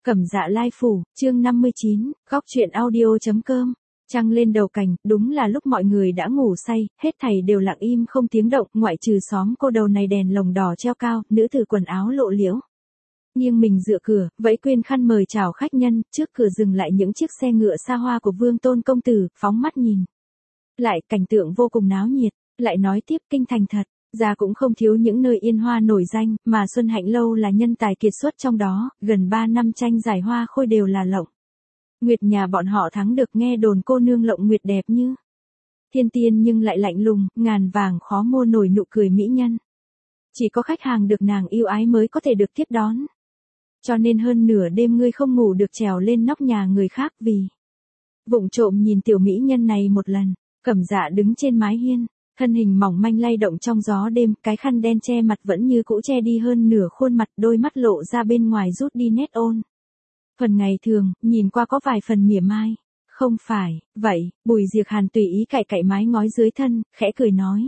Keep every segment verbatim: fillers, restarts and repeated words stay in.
Cẩm Dạ Lai Phủ, chương năm mươi chín, góc truyện audio.com. Trăng lên đầu cành, đúng là lúc mọi người đã ngủ say, hết thảy đều lặng im không tiếng động, ngoại trừ xóm cô đầu này đèn lồng đỏ treo cao, nữ tử quần áo lộ liễu. Nghiêng mình dựa cửa, vẫy quên khăn mời chào khách nhân, trước cửa dừng lại những chiếc xe ngựa xa hoa của Vương Tôn công tử, phóng mắt nhìn. Lại, cảnh tượng vô cùng náo nhiệt, lại nói tiếp kinh thành thật. Ra cũng không thiếu những nơi yên hoa nổi danh, mà Xuân Hạnh Lâu là nhân tài kiệt xuất trong đó, gần ba năm tranh giải hoa khôi đều là lộng. Nguyệt nhà bọn họ thắng được, nghe đồn cô nương lộng nguyệt đẹp như thiên tiên nhưng lại lạnh lùng, ngàn vàng khó mua nổi nụ cười mỹ nhân. Chỉ có khách hàng được nàng yêu ái mới có thể được tiếp đón. Cho nên hơn nửa đêm ngươi không ngủ được trèo lên nóc nhà người khác vì vụng trộm nhìn tiểu mỹ nhân này một lần. Cẩm Dạ đứng trên mái hiên. Thân hình mỏng manh lay động trong gió đêm, cái khăn đen che mặt vẫn như cũ che đi hơn nửa khuôn mặt, đôi mắt lộ ra bên ngoài rút đi nét ôn. Phần ngày thường, nhìn qua có vài phần mỉa mai. Không phải, vậy, Bùi Diệc Hàn tùy ý cạy cạy mái ngói dưới thân, khẽ cười nói.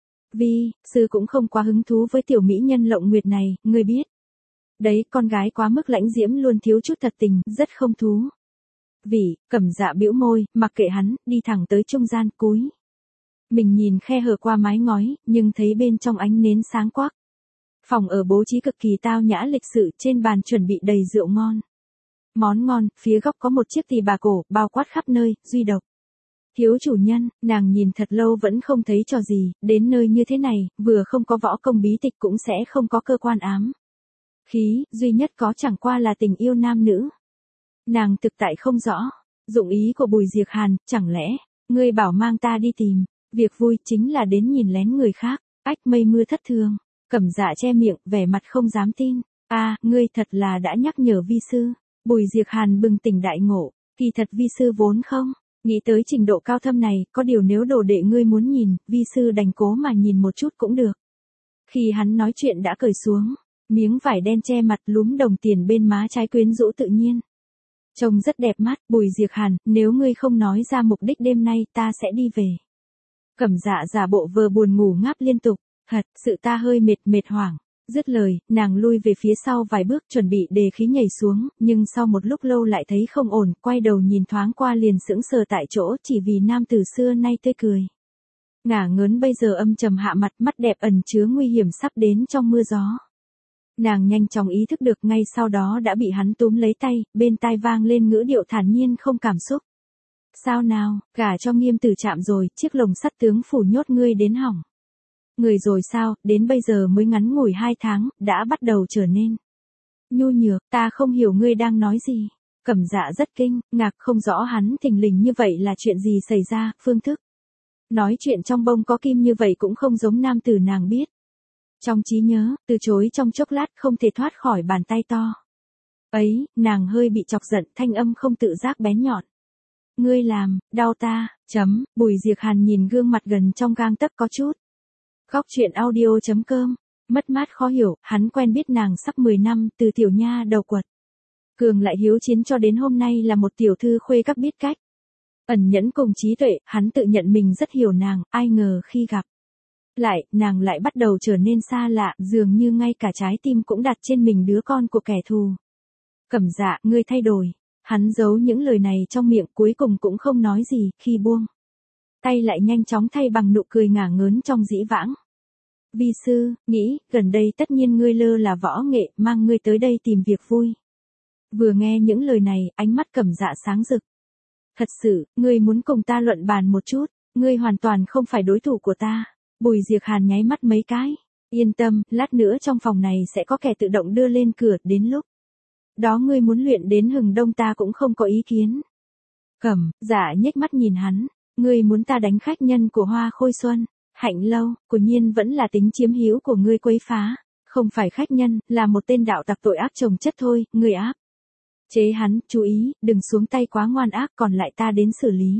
Vi, sư cũng không quá hứng thú với tiểu mỹ nhân lộng nguyệt này, ngươi biết. Đấy, con gái quá mức lãnh diễm luôn thiếu chút thật tình, rất không thú. Vì, Cẩm Dạ bĩu môi, mặc kệ hắn, đi thẳng tới trung gian cúi. Mình nhìn khe hở qua mái ngói, nhưng thấy bên trong ánh nến sáng quắc. Phòng ở bố trí cực kỳ tao nhã lịch sự, trên bàn chuẩn bị đầy rượu ngon. Món ngon, phía góc có một chiếc tỳ bà cổ, bao quát khắp nơi, duy độc. Thiếu chủ nhân, nàng nhìn thật lâu vẫn không thấy trò gì, đến nơi như thế này, vừa không có võ công bí tịch cũng sẽ không có cơ quan ám khí, duy nhất có chẳng qua là tình yêu nam nữ. Nàng thực tại không rõ, dụng ý của Bùi Diệc Hàn, chẳng lẽ, ngươi bảo mang ta đi tìm. Việc vui chính là đến nhìn lén người khác, ách mây mưa thất thường. Cẩm Dạ che miệng, vẻ mặt không dám tin. A, à, ngươi thật là đã nhắc nhở vi sư. Bùi Diệc Hàn bừng tỉnh đại ngộ, kỳ thật vi sư vốn không nghĩ tới trình độ cao thâm này, có điều nếu đồ đệ ngươi muốn nhìn, vi sư đành cố mà nhìn một chút cũng được. Khi hắn nói chuyện đã cởi xuống, miếng vải đen che mặt, lúm đồng tiền bên má trái quyến rũ tự nhiên. Trông rất đẹp mắt, Bùi Diệc Hàn, nếu ngươi không nói ra mục đích đêm nay, ta sẽ đi về. Cẩm Dạ giả bộ vờ buồn ngủ ngáp liên tục, thật sự ta hơi mệt mệt hoảng. Dứt lời, nàng lui về phía sau vài bước chuẩn bị đề khí nhảy xuống, nhưng sau một lúc lâu lại thấy không ổn, quay đầu nhìn thoáng qua liền sững sờ tại chỗ chỉ vì nam tử xưa nay tươi cười. Ngả ngớn bây giờ âm trầm hạ mặt, mắt đẹp ẩn chứa nguy hiểm sắp đến trong mưa gió. Nàng nhanh chóng ý thức được, ngay sau đó đã bị hắn túm lấy tay, bên tai vang lên ngữ điệu thản nhiên không cảm xúc. Sao nào, gả cho Nghiêm Tử Trạm rồi, chiếc lồng sắt tướng phủ nhốt ngươi đến hỏng. Người rồi sao, đến bây giờ mới ngắn ngủi hai tháng, đã bắt đầu trở nên nhu nhược, ta không hiểu ngươi đang nói gì. Cẩm Dạ rất kinh, ngạc không rõ hắn thình lình như vậy là chuyện gì xảy ra, phương thức. Nói chuyện trong bông có kim như vậy cũng không giống nam tử nàng biết. Trong trí nhớ, từ chối trong chốc lát không thể thoát khỏi bàn tay to. Ấy, nàng hơi bị chọc giận, thanh âm không tự giác bén nhọn. Ngươi làm, đau ta, chấm, Bùi Diệc Hàn nhìn gương mặt gần trong gang tấc có chút. Góc truyện audio.com, mất mát khó hiểu, hắn quen biết nàng sắp mười năm, từ tiểu nha đầu quật. Cường lại hiếu chiến cho đến hôm nay là một tiểu thư khuê các biết cách. Ẩn nhẫn cùng trí tuệ, hắn tự nhận mình rất hiểu nàng, ai ngờ khi gặp. Lại, nàng lại bắt đầu trở nên xa lạ, dường như ngay cả trái tim cũng đặt trên mình đứa con của kẻ thù. Cẩm Dạ, ngươi thay đổi. Hắn giấu những lời này trong miệng, cuối cùng cũng không nói gì, khi buông tay lại nhanh chóng thay bằng nụ cười ngả ngớn trong dĩ vãng. Vi sư, nghĩ, gần đây tất nhiên ngươi lơ là võ nghệ, mang ngươi tới đây tìm việc vui. Vừa nghe những lời này, ánh mắt Cẩm Dạ sáng rực. Thật sự, ngươi muốn cùng ta luận bàn một chút, ngươi hoàn toàn không phải đối thủ của ta. Bùi Diệc Hàn nháy mắt mấy cái. Yên tâm, lát nữa trong phòng này sẽ có kẻ tự động đưa lên cửa, đến lúc đó ngươi muốn luyện đến hừng đông ta cũng không có ý kiến. Cẩm Dạ nhếch mắt nhìn hắn, ngươi muốn ta đánh khách nhân của Hoa Khôi Xuân, Hạnh Lâu, của nhiên vẫn là tính chiếm hữu của ngươi quấy phá, không phải khách nhân, là một tên đạo tặc tội ác chồng chất thôi, ngươi áp chế hắn, chú ý, đừng xuống tay quá ngoan ác, còn lại ta đến xử lý.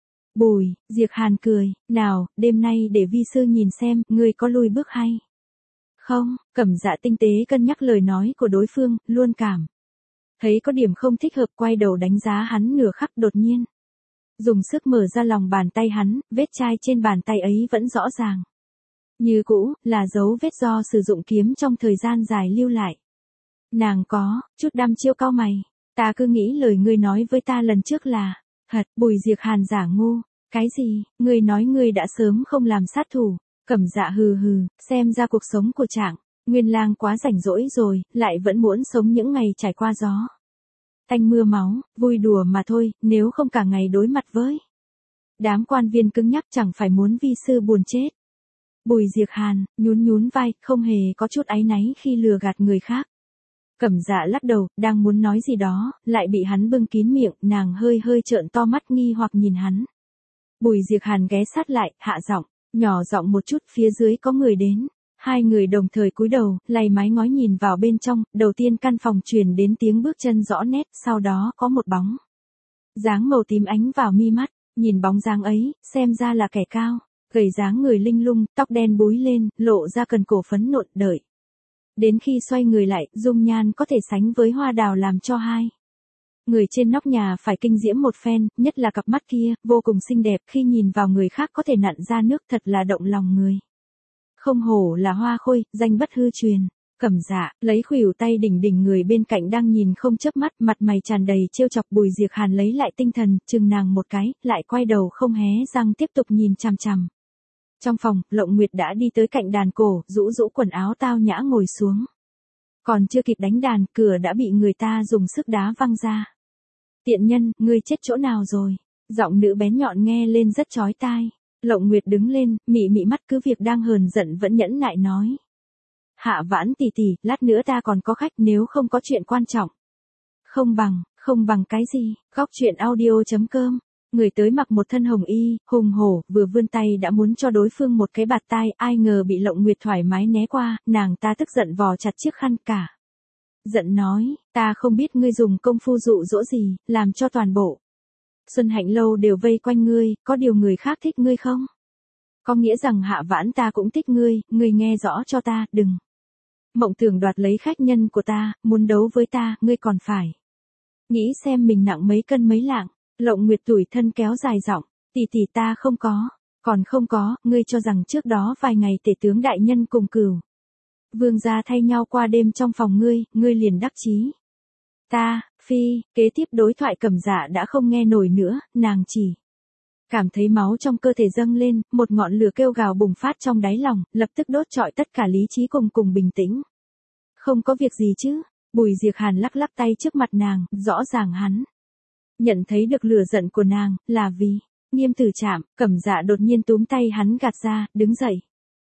Bùi Diệc Hàn cười, nào, đêm nay để vi sư nhìn xem, ngươi có lùi bước hay không. Cẩm Dạ tinh tế cân nhắc lời nói của đối phương, luôn cảm thấy có điểm không thích hợp, quay đầu đánh giá hắn nửa khắc, đột nhiên dùng sức mở ra lòng bàn tay hắn, vết chai trên bàn tay ấy vẫn rõ ràng. Như cũ, là dấu vết do sử dụng kiếm trong thời gian dài lưu lại. Nàng có chút đăm chiêu cau mày, Ta cứ nghĩ lời ngươi nói với ta lần trước là, hật, Bùi Diệc Hàn giả ngu, cái gì, ngươi nói ngươi đã sớm không làm sát thủ, Cẩm Dạ hừ hừ, xem ra cuộc sống của Trạng Nguyên Lang quá rảnh rỗi rồi, lại vẫn muốn sống những ngày trải qua gió tanh mưa máu, vui đùa mà thôi, nếu không cả ngày đối mặt với đám quan viên cứng nhắc chẳng phải muốn vi sư buồn chết. Bùi Diệc Hàn, nhún nhún vai, không hề có chút áy náy khi lừa gạt người khác. Cẩm Dạ lắc đầu, đang muốn nói gì đó, lại bị hắn bưng kín miệng, nàng hơi hơi trợn to mắt nghi hoặc nhìn hắn. Bùi Diệc Hàn ghé sát lại, hạ giọng, nhỏ giọng một chút, phía dưới có người đến. Hai người đồng thời cúi đầu, lay mái ngói nhìn vào bên trong, đầu tiên căn phòng truyền đến tiếng bước chân rõ nét, sau đó có một bóng dáng màu tím ánh vào mi mắt, nhìn bóng dáng ấy, xem ra là kẻ cao, gầy dáng người linh lung, tóc đen búi lên, lộ ra cần cổ phấn nộn, đợi đến khi xoay người lại, dung nhan có thể sánh với hoa đào làm cho hai người trên nóc nhà phải kinh diễm một phen, nhất là cặp mắt kia, vô cùng xinh đẹp, khi nhìn vào người khác có thể nặn ra nước, thật là động lòng người. Không hổ là hoa khôi, danh bất hư truyền. Cẩm Dạ, lấy khuỷu tay đỉnh đỉnh người bên cạnh đang nhìn không chớp mắt, mặt mày tràn đầy trêu chọc. Bùi Diệc Hàn lấy lại tinh thần, chừng nàng một cái, lại quay đầu không hé răng tiếp tục nhìn chằm chằm. Trong phòng, Lộng Nguyệt đã đi tới cạnh đàn cổ, rũ rũ quần áo tao nhã ngồi xuống. Còn chưa kịp đánh đàn, cửa đã bị người ta dùng sức đá văng ra. Tiện nhân, ngươi chết chỗ nào rồi? Giọng nữ bén nhọn nghe lên rất chói tai. Lộng Nguyệt đứng lên, mị mị mắt, cứ việc đang hờn giận vẫn nhẫn nại nói. Hạ Vãn tỷ tỷ, lát nữa ta còn có khách, nếu không có chuyện quan trọng. Không bằng, không bằng cái gì? Góc truyện audio chấm com. Người tới mặc một thân hồng y, hùng hổ, vừa vươn tay đã muốn cho đối phương một cái bạt tai, ai ngờ bị Lộng Nguyệt thoải mái né qua, nàng ta tức giận vò chặt chiếc khăn cả. Giận nói, ta không biết ngươi dùng công phu dụ dỗ gì, làm cho toàn bộ Xuân Hạnh lâu đều vây quanh ngươi, có điều người khác thích ngươi không? Có nghĩa rằng Hạ Vãn ta cũng thích ngươi, ngươi nghe rõ cho ta, đừng mộng tưởng đoạt lấy khách nhân của ta, muốn đấu với ta, ngươi còn phải nghĩ xem mình nặng mấy cân mấy lạng. Lộng Nguyệt tủi thân kéo dài giọng, tỷ tỷ ta không có, còn không có, ngươi cho rằng trước đó vài ngày tể tướng đại nhân cùng Cửu vương gia thay nhau qua đêm trong phòng ngươi, ngươi liền đắc chí. Ta, phi, kế tiếp đối thoại Cẩm Dạ đã không nghe nổi nữa, nàng chỉ cảm thấy máu trong cơ thể dâng lên, một ngọn lửa kêu gào bùng phát trong đáy lòng, lập tức đốt trọi tất cả lý trí cùng cùng bình tĩnh. Không có việc gì chứ? Bùi Diệc Hàn lắc lắc tay trước mặt nàng, rõ ràng hắn nhận thấy được lửa giận của nàng, là vì Nghiêm Tử Trạm. Cẩm Dạ đột nhiên túm tay hắn gạt ra, đứng dậy.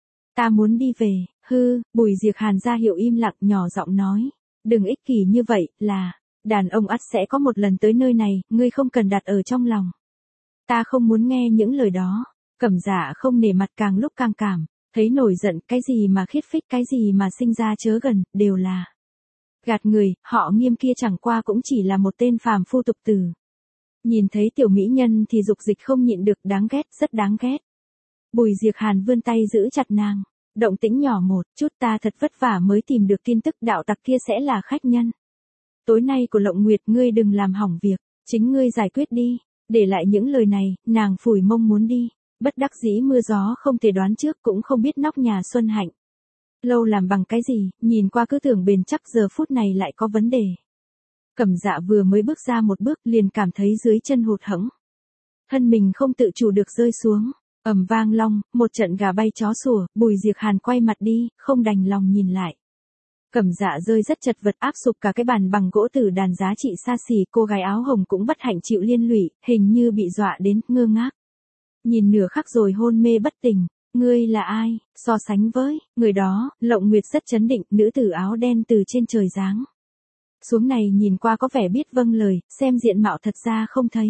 Ta muốn đi về, hư. Bùi Diệc Hàn ra hiệu im lặng, nhỏ giọng nói, đừng ích kỷ như vậy, là đàn ông ắt sẽ có một lần tới nơi này, ngươi không cần đặt ở trong lòng. Ta không muốn nghe những lời đó. Cẩm Dạ không nể mặt, càng lúc càng cảm thấy nổi giận, cái gì mà khiết phích, cái gì mà sinh ra chớ gần, đều là gạt người. Họ Nghiêm kia chẳng qua cũng chỉ là một tên phàm phu tục tử. Nhìn thấy tiểu mỹ nhân thì dục dịch không nhịn được, đáng ghét, rất đáng ghét. Bùi Diệc Hàn vươn tay giữ chặt nàng. Động tĩnh nhỏ một chút, ta thật vất vả mới tìm được tin tức đạo tặc kia sẽ là khách nhân tối nay của Lộng Nguyệt, ngươi đừng làm hỏng việc, chính ngươi giải quyết đi. Để lại những lời này, nàng phủi mông muốn đi. Bất đắc dĩ mưa gió không thể đoán trước, cũng không biết nóc nhà Xuân Hạnh lâu làm bằng cái gì, nhìn qua cứ tưởng bền chắc, giờ phút này lại có vấn đề. Cẩm Dạ vừa mới bước ra một bước liền cảm thấy dưới chân hụt hẫng, thân mình không tự chủ được rơi xuống. Ầm vang long, một trận gà bay chó sủa. Bùi Diệc Hàn quay mặt đi, không đành lòng nhìn lại. Cẩm Dạ rơi rất chật vật, áp sụp cả cái bàn bằng gỗ tử đàn giá trị xa xỉ. Cô gái áo hồng cũng bất hạnh chịu liên lụy, hình như bị dọa đến, ngơ ngác nhìn nửa khắc rồi hôn mê bất tỉnh. Ngươi là ai? So sánh với người đó, Lộng Nguyệt rất chấn định. Nữ tử áo đen từ trên trời giáng xuống này nhìn qua có vẻ biết vâng lời, xem diện mạo thật ra không thấy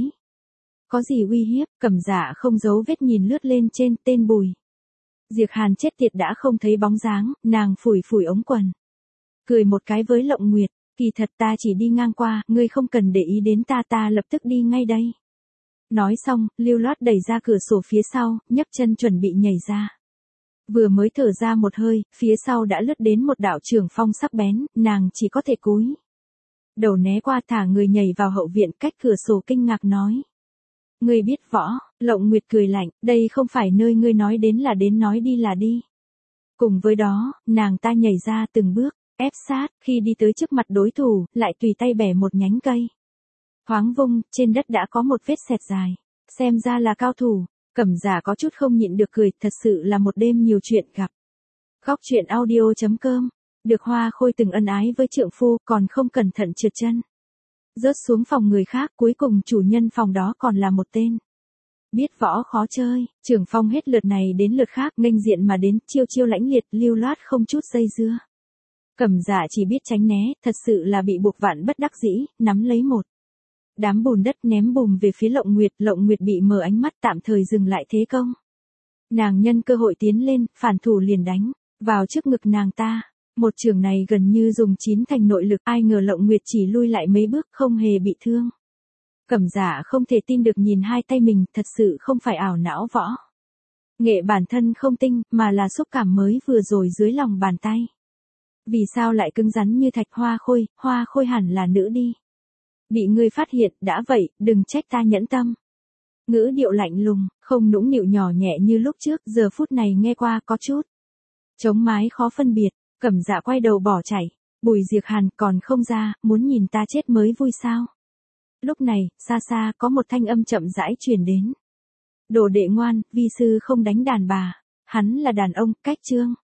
có gì uy hiếp. Cẩm Dạ không giấu vết nhìn lướt lên trên, tên Bùi Diệc Hàn chết tiệt đã không thấy bóng dáng. Nàng phủi phủi ống quần, cười một cái với Lộng Nguyệt, kỳ thật ta chỉ đi ngang qua, ngươi không cần để ý đến ta, ta lập tức đi ngay đây. Nói xong, lưu loát đẩy ra cửa sổ phía sau, nhấc chân chuẩn bị nhảy ra. Vừa mới thở ra một hơi, phía sau đã lướt đến một đạo trường phong sắc bén, nàng chỉ có thể cúi đầu né qua, thả người nhảy vào hậu viện, cách cửa sổ kinh ngạc nói. Ngươi biết võ? Lộng Nguyệt cười lạnh, đây không phải nơi ngươi nói đến là đến, nói đi là đi. Cùng với đó, nàng ta nhảy ra từng bước, ép sát, khi đi tới trước mặt đối thủ, lại tùy tay bẻ một nhánh cây. Thoáng vung, trên đất đã có một vết sẹt dài. Xem ra là cao thủ. Cẩm Giả có chút không nhịn được cười, thật sự là một đêm nhiều chuyện gặp. Góc truyện audio chấm com. Được Hoa Khôi từng ân ái với trượng phu, còn không cẩn thận trượt chân. Rớt xuống phòng người khác, cuối cùng chủ nhân phòng đó còn là một tên. Biết võ khó chơi, trưởng phòng hết lượt này đến lượt khác, nghênh diện mà đến, chiêu chiêu lãnh liệt, lưu loát không chút dây dưa. Cẩm Giả chỉ biết tránh né, thật sự là bị buộc vạn bất đắc dĩ, nắm lấy một đám bùn đất ném bùm về phía Lộng Nguyệt, Lộng Nguyệt bị mờ ánh mắt, tạm thời dừng lại thế công. Nàng nhân cơ hội tiến lên, phản thủ liền đánh vào trước ngực nàng ta. Một trường này gần như dùng chín thành nội lực, ai ngờ Lộng Nguyệt chỉ lui lại mấy bước, không hề bị thương. Cẩm Giả không thể tin được nhìn hai tay mình, thật sự không phải ảo não võ nghệ bản thân không tinh, mà là xúc cảm mới vừa rồi dưới lòng bàn tay. Vì sao lại cứng rắn như thạch? Hoa Khôi, Hoa Khôi hẳn là nữ đi. Bị ngươi phát hiện, đã vậy, đừng trách ta nhẫn tâm. Ngữ điệu lạnh lùng, không nũng nịu nhỏ nhẹ như lúc trước, giờ phút này nghe qua có chút trống mái khó phân biệt. Cẩm Giả quay đầu bỏ chạy. Bùi Diệc Hàn, còn không ra, muốn nhìn ta chết mới vui sao? Lúc này, xa xa có một thanh âm chậm rãi truyền đến. Đồ đệ ngoan, vi sư không đánh đàn bà, hắn là đàn ông, cách chương.